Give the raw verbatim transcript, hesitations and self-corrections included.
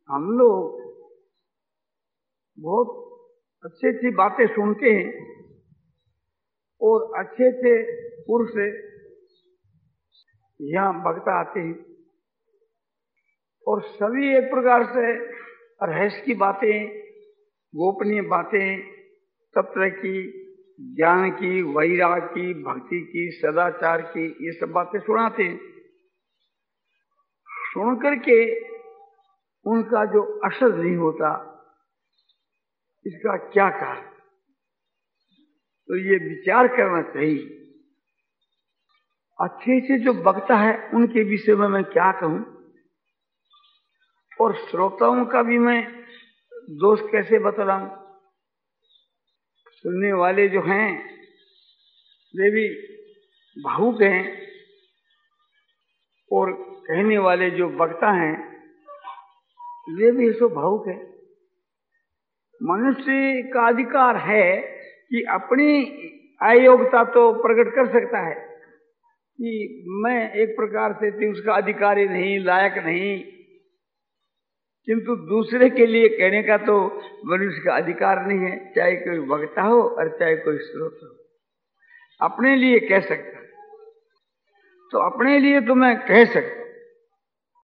हम लोग बहुत अच्छी अच्छी बातें सुनते हैं और अच्छे अच्छे पुरुष यहाँ वक्ता आते हैं और सभी एक प्रकार से रहस्य की बातें, गोपनीय बातें, सब तरह की ज्ञान की, वैराग की, भक्ति की, सदाचार की, ये सब बातें सुनाते हैं। सुन करके उनका जो असर नहीं होता, इसका क्या कारण? तो ये विचार करना चाहिए। अच्छे अच्छे जो वक्ता है उनके विषय में मैं क्या कहूं, और श्रोताओं का भी मैं दोष कैसे बतलाऊं। सुनने वाले जो हैं वे भी भावुक हैं और कहने वाले जो वक्ता हैं वे भी सो भावुक हैं। मनुष्य का अधिकार है कि अपनी अयोग्यता तो प्रकट कर सकता है कि मैं एक प्रकार से उसका अधिकारी नहीं, लायक नहीं, किंतु दूसरे के लिए कहने का तो मनुष्य का अधिकार नहीं है, चाहे कोई वक्ता हो और चाहे कोई श्रोता हो। अपने लिए कह सकता है तो अपने लिए तो मैं कह सकता